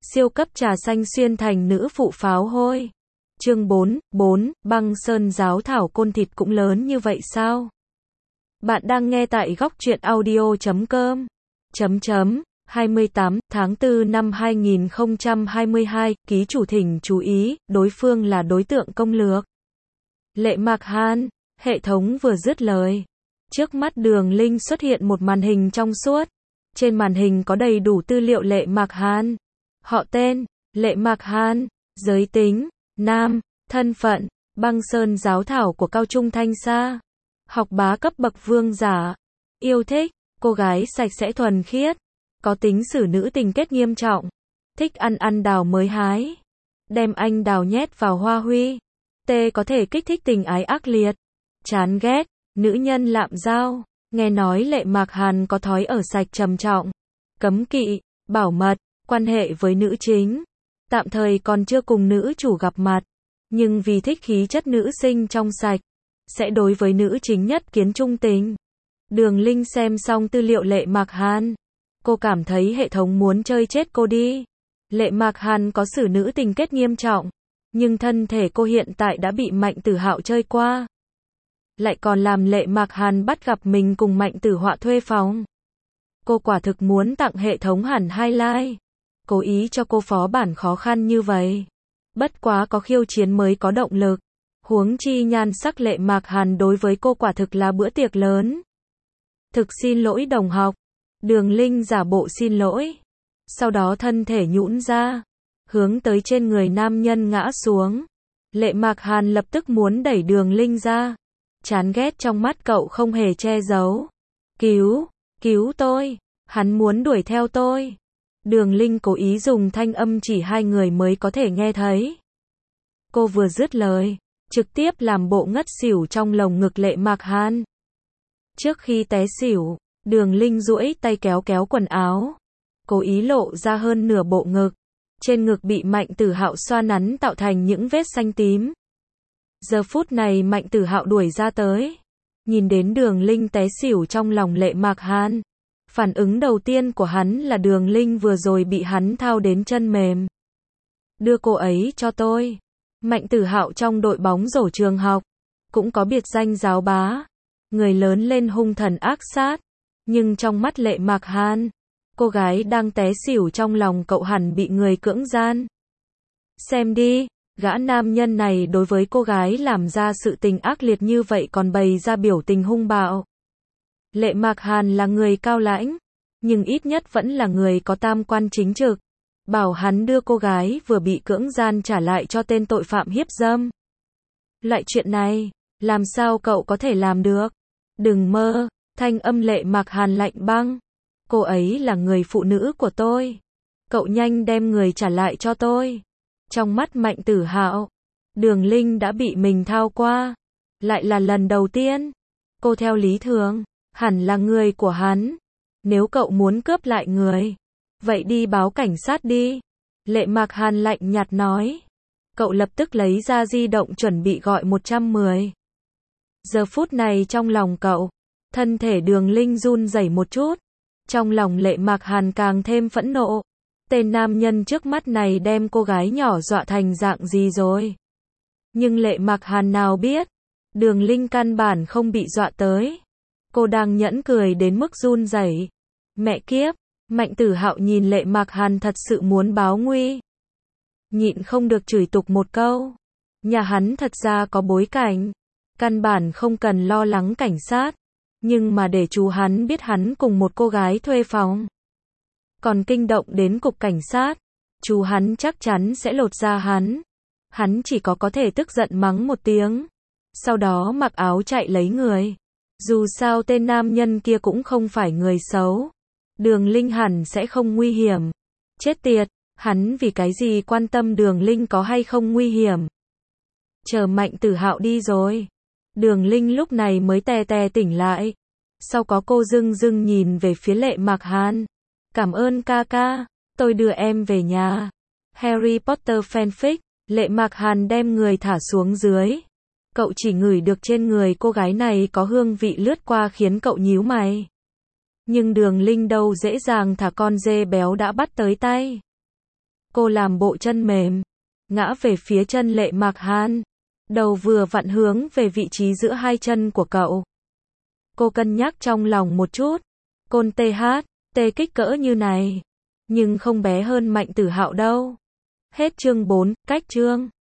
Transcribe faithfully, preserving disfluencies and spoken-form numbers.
Siêu cấp trà xanh xuyên thành nữ phụ pháo hôi. Chương bốn, bốn, băng sơn giáo thảo côn thịt cũng lớn như vậy sao? Bạn đang nghe tại góc truyện audio chấm com. Chấm chấm, hai mươi tám tháng tư năm hai nghìn không trăm hai mươi hai, ký chủ thỉnh chú ý, đối phương là đối tượng công lược. Lệ Mạc Hàn, hệ thống vừa dứt lời. Trước mắt Đường Linh xuất hiện một màn hình trong suốt. Trên màn hình có đầy đủ tư liệu Lệ Mạc Hàn. Họ tên, Lệ Mạc Hàn, giới tính, nam, thân phận, băng sơn giáo thảo của Cao Trung Thanh Sa. Học bá cấp bậc vương giả. Yêu thích, cô gái sạch sẽ thuần khiết. Có tính xử nữ tình kết nghiêm trọng. Thích ăn ăn đào mới hái. Đem anh đào nhét vào hoa huy. T có thể kích thích tình ái ác liệt. Chán ghét, nữ nhân lạm giao. Nghe nói Lệ Mạc Hàn có thói ở sạch trầm trọng. Cấm kỵ, bảo mật, quan hệ với nữ chính. Tạm thời còn chưa cùng nữ chủ gặp mặt. Nhưng vì thích khí chất nữ sinh trong sạch. Sẽ đối với nữ chính nhất kiến trung tình. Đường Linh xem xong tư liệu Lệ Mạc Hàn. Cô cảm thấy hệ thống muốn chơi chết cô đi. Lệ Mạc Hàn có xử nữ tình kết nghiêm trọng. Nhưng thân thể cô hiện tại đã bị Mạnh Tử Hạo chơi qua. Lại còn làm Lệ Mạc Hàn bắt gặp mình cùng Mạnh Tử Họa thuê phòng. Cô quả thực muốn tặng hệ thống hẳn hai like. Cố ý cho cô phó bản khó khăn như vậy. Bất quá có khiêu chiến mới có động lực. Huống chi nhan sắc Lệ Mạc Hàn đối với cô quả thực là bữa tiệc lớn. Thực xin lỗi đồng học. Đường Linh giả bộ xin lỗi. Sau đó thân thể nhũn ra. Hướng tới trên người nam nhân ngã xuống. Lệ Mạc Hàn lập tức muốn đẩy Đường Linh ra. Chán ghét trong mắt cậu không hề che giấu. Cứu, cứu tôi. Hắn muốn đuổi theo tôi. Đường Linh cố ý dùng thanh âm chỉ hai người mới có thể nghe thấy. Cô vừa dứt lời, trực tiếp làm bộ ngất xỉu trong lồng ngực Lệ Mạc Hàn. Trước khi té xỉu, Đường Linh duỗi tay kéo kéo quần áo. Cố ý lộ ra hơn nửa bộ ngực. Trên ngực bị Mạnh Tử Hạo xoa nắn tạo thành những vết xanh tím. Giờ phút này Mạnh Tử Hạo đuổi ra tới. Nhìn đến Đường Linh té xỉu trong lòng Lệ Mạc Hàn. Phản ứng đầu tiên của hắn là Đường Linh vừa rồi bị hắn thao đến chân mềm. Đưa cô ấy cho tôi. Mạnh Tử Hạo trong đội bóng rổ trường học. Cũng có biệt danh giáo bá. Người lớn lên hung thần ác sát. Nhưng trong mắt Lệ Mạc Hàn, cô gái đang té xỉu trong lòng cậu hẳn bị người cưỡng gian. Xem đi, gã nam nhân này đối với cô gái làm ra sự tình ác liệt như vậy còn bày ra biểu tình hung bạo. Lệ Mạc Hàn là người cao lãnh, nhưng ít nhất vẫn là người có tam quan chính trực. Bảo hắn đưa cô gái vừa bị cưỡng gian trả lại cho tên tội phạm hiếp dâm. Loại chuyện này, làm sao cậu có thể làm được? Đừng mơ, thanh âm Lệ Mạc Hàn lạnh băng. Cô ấy là người phụ nữ của tôi. Cậu nhanh đem người trả lại cho tôi. Trong mắt Mạnh Tử Hạo, Đường Linh đã bị mình thao qua. Lại là lần đầu tiên. Cô theo lý thường, hẳn là người của hắn. Nếu cậu muốn cướp lại người, vậy đi báo cảnh sát đi. Lệ Mạc Hàn lạnh nhạt nói. Cậu lập tức lấy ra di động chuẩn bị gọi một trăm mười. Giờ phút này trong lòng cậu, thân thể Đường Linh run rẩy một chút. Trong lòng Lệ Mạc Hàn càng thêm phẫn nộ. Tên nam nhân trước mắt này đem cô gái nhỏ dọa thành dạng gì rồi. Nhưng Lệ Mạc Hàn nào biết, Đường Linh căn bản không bị dọa tới. Cô đang nhẫn cười đến mức run rẩy. Mẹ kiếp, Mạnh Tử Hạo nhìn Lệ Mạc Hàn thật sự muốn báo nguy. Nhịn không được chửi tục một câu. Nhà hắn thật ra có bối cảnh. Căn bản không cần lo lắng cảnh sát. Nhưng mà để chú hắn biết hắn cùng một cô gái thuê phòng. Còn kinh động đến cục cảnh sát. Chú hắn chắc chắn sẽ lột da hắn. Hắn chỉ có có thể tức giận mắng một tiếng. Sau đó mặc áo chạy lấy người. Dù sao tên nam nhân kia cũng không phải người xấu. Đường Linh hẳn sẽ không nguy hiểm. Chết tiệt, hắn vì cái gì quan tâm Đường Linh có hay không nguy hiểm. Chờ Mạnh Tử Hạo đi rồi. Đường Linh lúc này mới tè tè tỉnh lại. Sau có cô dưng dưng nhìn về phía Lệ Mạc Hàn. Cảm ơn ca ca, tôi đưa em về nhà. Harry Potter fanfic. Lệ Mạc Hàn đem người thả xuống dưới. Cậu chỉ ngửi được trên người cô gái này có hương vị lướt qua khiến cậu nhíu mày. Nhưng Đường Linh đâu dễ dàng thả con dê béo đã bắt tới tay. Cô làm bộ chân mềm, ngã về phía chân Lệ Mạc Hàn. Đầu vừa vặn hướng về vị trí giữa hai chân của cậu. Cô cân nhắc trong lòng một chút. Côn tê hát, tê kích cỡ như này. Nhưng không bé hơn Mạnh Tử Hạo đâu. Hết chương bốn, cách chương.